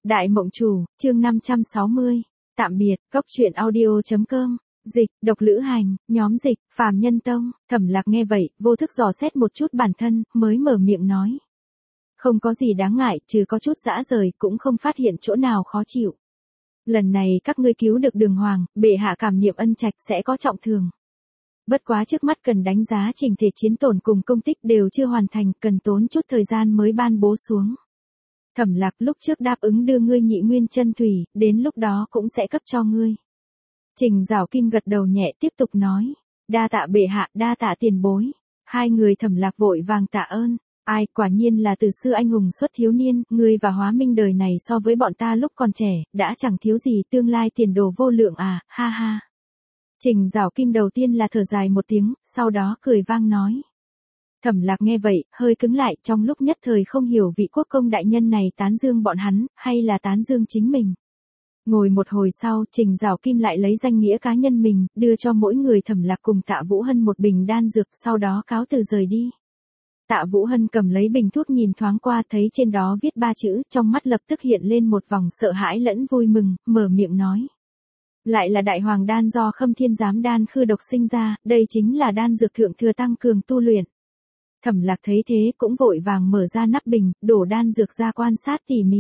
Đại Mộng Chủ, chương 560. Tạm biệt, Cốc truyện audio.com. Dịch, Độc Lữ Hành, nhóm dịch, Phàm Nhân Tông. Thẩm Lạc nghe vậy, vô thức dò xét một chút bản thân, mới mở miệng nói. Không có gì đáng ngại, trừ có chút dã rời, cũng không phát hiện chỗ nào khó chịu. Lần này các ngươi cứu được Đường Hoàng, bệ hạ cảm niệm ân trạch sẽ có trọng thưởng. Bất quá trước mắt cần đánh giá trình thể chiến tổn cùng công tích đều chưa hoàn thành, cần tốn chút thời gian mới ban bố xuống. Thẩm Lạc lúc trước đáp ứng đưa ngươi Nhị Nguyên Chân Thủy, đến lúc đó cũng sẽ cấp cho ngươi. Trình Giảo Kim gật đầu nhẹ tiếp tục nói, đa tạ bệ hạ, đa tạ tiền bối. Hai người Thẩm Lạc vội vàng tạ ơn. Ai, quả nhiên là từ xưa anh hùng xuất thiếu niên, ngươi và Hóa Minh đời này so với bọn ta lúc còn trẻ, đã chẳng thiếu gì, tương lai tiền đồ vô lượng à, ha ha. Trình Giảo Kim đầu tiên là thở dài một tiếng, sau đó cười vang nói. Thẩm Lạc nghe vậy, hơi cứng lại, trong lúc nhất thời không hiểu vị quốc công đại nhân này tán dương bọn hắn, hay là tán dương chính mình. Ngồi một hồi sau, Trình Giảo Kim lại lấy danh nghĩa cá nhân mình, đưa cho mỗi người Thẩm Lạc cùng Tạ Vũ Hân một bình đan dược, sau đó cáo từ rời đi. Tạ Vũ Hân cầm lấy bình thuốc nhìn thoáng qua, thấy trên đó viết 3 chữ, trong mắt lập tức hiện lên một vòng sợ hãi lẫn vui mừng, mở miệng nói. Lại là Đại Hoàng đan do Khâm Thiên Giám đan khư độc sinh ra, đây chính là đan dược thượng thừa tăng cường tu luyện. Thẩm Lạc thấy thế cũng vội vàng mở ra nắp bình, đổ đan dược ra quan sát tỉ mỉ.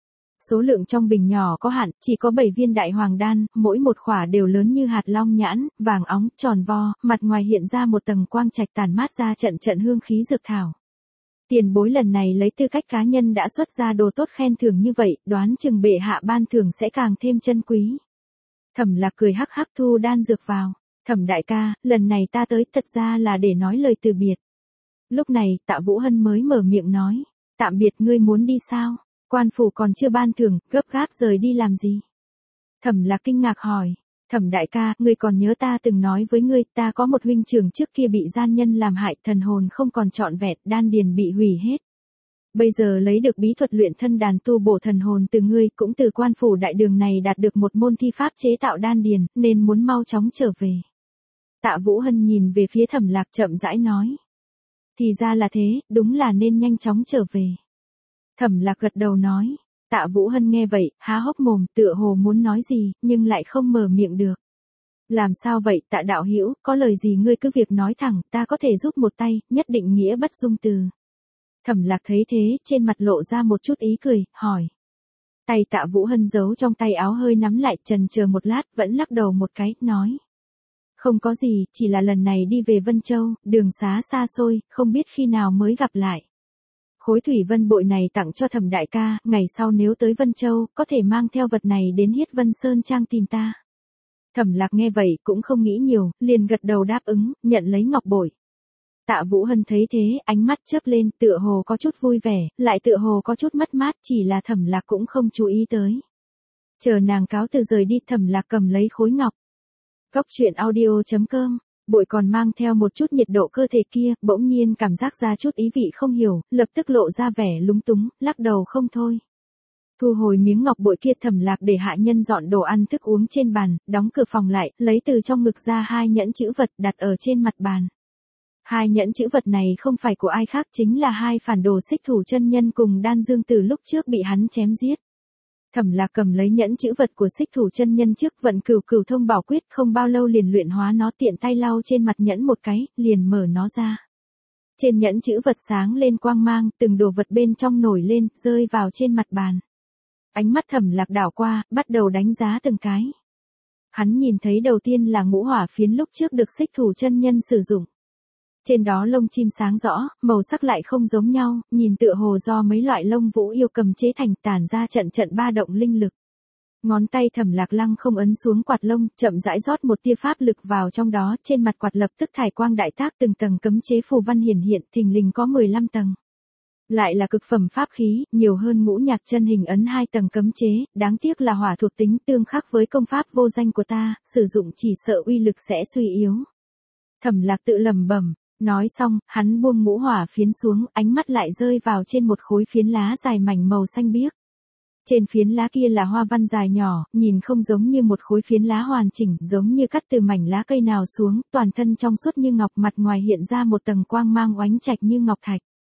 Số lượng trong bình nhỏ có hạn, chỉ có 7 viên Đại Hoàng đan, mỗi một khỏa đều lớn như hạt long nhãn, vàng óng, tròn vo, mặt ngoài hiện ra một tầng quang trạch tản mát ra trận trận hương khí dược thảo. Tiền bối lần này lấy tư cách cá nhân đã xuất ra đồ tốt khen thưởng như vậy, đoán chừng bệ hạ ban thưởng sẽ càng thêm chân quý. Thẩm Lạc cười hắc hắc thu đan dược vào. Thẩm đại ca, lần này ta tới thật ra là để nói lời từ biệt. Lúc này, Tạ Vũ Hân mới mở miệng nói. Tạm biệt, ngươi muốn đi sao? Quan phủ còn chưa ban thưởng, gấp gáp rời đi làm gì? Thẩm Lạc kinh ngạc hỏi. Thẩm đại ca, ngươi còn nhớ ta từng nói với ngươi, ta có một huynh trưởng trước kia bị gian nhân làm hại, thần hồn không còn trọn vẹn, đan điền bị hủy hết. Bây giờ lấy được bí thuật luyện thân đàn tu bổ thần hồn từ ngươi, cũng từ quan phủ đại đường này đạt được một môn thi pháp chế tạo đan điền, nên muốn mau chóng trở về. Tạ Vũ Hân nhìn về phía Thẩm Lạc chậm rãi nói. Thì ra là thế, đúng là nên nhanh chóng trở về. Thẩm Lạc gật đầu nói. Tạ Vũ Hân nghe vậy, há hốc mồm, tựa hồ muốn nói gì, nhưng lại không mở miệng được. Làm sao vậy, Tạ đạo hữu, có lời gì ngươi cứ việc nói thẳng, ta có thể giúp một tay, nhất định nghĩa bất dung từ. Thẩm Lạc thấy thế, trên mặt lộ ra một chút ý cười, hỏi. Tay Tạ Vũ Hân giấu trong tay áo hơi nắm lại, chần chờ một lát, vẫn lắc đầu một cái, nói. Không có gì, chỉ là lần này đi về Vân Châu, đường xá xa xôi, không biết khi nào mới gặp lại. Khối thủy vân bội này tặng cho Thẩm đại ca, ngày sau nếu tới Vân Châu, có thể mang theo vật này đến Hiết Vân Sơn Trang tìm ta. Thẩm Lạc nghe vậy cũng không nghĩ nhiều, liền gật đầu đáp ứng, nhận lấy ngọc bội. Tạ Vũ Hân thấy thế, ánh mắt chớp lên, tựa hồ có chút vui vẻ, lại tựa hồ có chút mất mát, chỉ là Thẩm Lạc cũng không chú ý tới. Chờ nàng cáo từ rời đi, Thẩm Lạc cầm lấy khối ngọc. Cốc truyện audio.com. Bội còn mang theo một chút nhiệt độ cơ thể kia, bỗng nhiên cảm giác ra chút ý vị không hiểu, lập tức lộ ra vẻ lúng túng, lắc đầu không thôi. Thu hồi miếng ngọc bội kia, Thẩm Lạc để hạ nhân dọn đồ ăn thức uống trên bàn, đóng cửa phòng lại, lấy từ trong ngực ra 2 nhẫn chữ vật đặt ở trên mặt bàn. 2 nhẫn chữ vật này không phải của ai khác, chính là 2 phản đồ Xích Thủ chân nhân cùng Đan Dương từ lúc trước bị hắn chém giết. Thẩm Lạc cầm lấy nhẫn chữ vật của Xích Thủ chân nhân trước, vận cửu cửu thông bảo quyết, không bao lâu liền luyện hóa nó, tiện tay lau trên mặt nhẫn một cái, liền mở nó ra. Trên nhẫn chữ vật sáng lên quang mang, từng đồ vật bên trong nổi lên, rơi vào trên mặt bàn. Ánh mắt Thẩm Lạc đảo qua, bắt đầu đánh giá từng cái. Hắn nhìn thấy đầu tiên là ngũ hỏa phiến lúc trước được Xích Thủ chân nhân sử dụng. Trên đó lông chim sáng rõ, màu sắc lại không giống nhau, nhìn tựa hồ do mấy loại lông vũ yêu cầm chế thành, tản ra trận trận ba động linh lực. Ngón tay Thẩm Lạc lăng không ấn xuống quạt lông, chậm rãi rót một tia pháp lực vào trong đó, trên mặt quạt lập tức thải quang đại tác, từng tầng cấm chế phù văn hiển hiện, thình lình có 15 tầng. Lại là cực phẩm pháp khí, nhiều hơn Ngũ Nhạc chân hình ấn 2 tầng cấm chế, đáng tiếc là hỏa thuộc tính tương khắc với công pháp vô danh của ta, sử dụng chỉ sợ uy lực sẽ suy yếu. Thẩm Lạc tự lẩm bẩm. Nói xong, hắn buông ngũ hỏa phiến xuống, ánh mắt lại rơi vào trên một khối phiến lá dài mảnh màu xanh biếc. Trên phiến lá kia là hoa văn dài nhỏ, nhìn không giống như một khối phiến lá hoàn chỉnh, giống như cắt từ mảnh lá cây nào xuống, toàn thân trong suốt như ngọc, mặt ngoài hiện ra một tầng quang mang oánh trạch như ngọc thạch.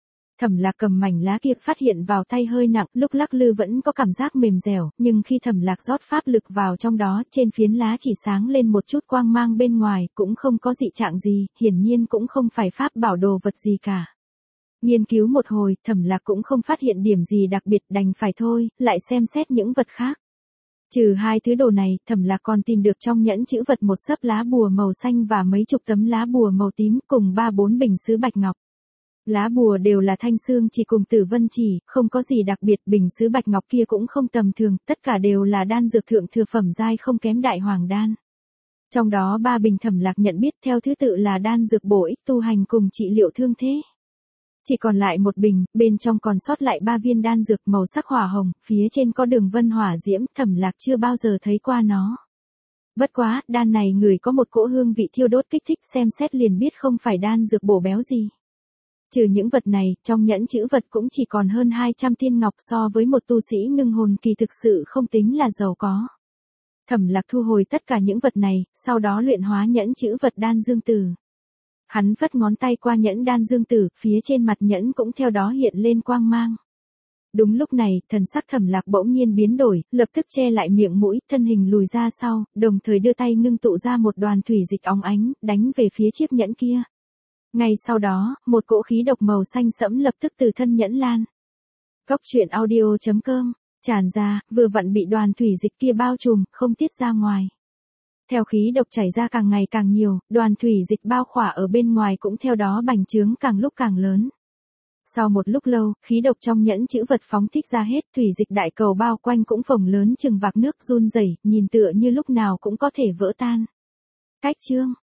Thẩm Lạc cầm mảnh lá kia phát hiện vào tay hơi nặng, lúc lắc lư vẫn có cảm giác mềm dẻo, nhưng khi Thẩm Lạc rót pháp lực vào trong đó, trên phiến lá chỉ sáng lên một chút quang mang bên ngoài, cũng không có dị trạng gì, hiển nhiên cũng không phải pháp bảo đồ vật gì cả. Nghiên cứu một hồi, Thẩm Lạc cũng không phát hiện điểm gì đặc biệt, đành phải thôi, lại xem xét những vật khác. Trừ hai thứ đồ này, Thẩm Lạc còn tìm được trong nhẫn chữ vật một xấp lá bùa màu xanh và mấy chục tấm lá bùa màu tím, cùng 3-4 bình sứ bạch ngọc. Lá bùa đều là thanh xương chỉ cùng tử vân chỉ, không có gì đặc biệt, bình sứ bạch ngọc kia cũng không tầm thường, tất cả đều là đan dược thượng thừa phẩm giai không kém đại hoàng đan. Trong đó 3 bình Thẩm Lạc nhận biết theo thứ tự là đan dược bổ ích tu hành cùng trị liệu thương thế. Chỉ còn lại một bình, bên trong còn sót lại 3 viên đan dược màu sắc hỏa hồng, phía trên có đường vân hỏa diễm, Thẩm Lạc chưa bao giờ thấy qua nó. Bất quá, đan này người có một cỗ hương vị thiêu đốt kích thích, xem xét liền biết không phải đan dược bổ béo gì. Trừ những vật này, trong nhẫn chữ vật cũng chỉ còn hơn 200 thiên ngọc, so với một tu sĩ ngưng hồn kỳ thực sự không tính là giàu có. Thẩm Lạc thu hồi tất cả những vật này, sau đó luyện hóa nhẫn chữ vật đan dương tử. Hắn vất ngón tay qua nhẫn đan dương tử, phía trên mặt nhẫn cũng theo đó hiện lên quang mang. Đúng lúc này, thần sắc Thẩm Lạc bỗng nhiên biến đổi, lập tức che lại miệng mũi, thân hình lùi ra sau, đồng thời đưa tay ngưng tụ ra một đoàn thủy dịch óng ánh, đánh về phía chiếc nhẫn kia. Ngay sau đó, một cỗ khí độc màu xanh sẫm lập tức từ thân nhẫn lan. Cốc truyện audio.com, tràn ra, vừa vặn bị đoàn thủy dịch kia bao trùm, không tiết ra ngoài. Theo khí độc chảy ra càng ngày càng nhiều, đoàn thủy dịch bao khỏa ở bên ngoài cũng theo đó bành trướng càng lúc càng lớn. Sau một lúc lâu, khí độc trong nhẫn chữ vật phóng thích ra hết, thủy dịch đại cầu bao quanh cũng phồng lớn chừng vạc nước run rẩy, nhìn tựa như lúc nào cũng có thể vỡ tan. Cách chương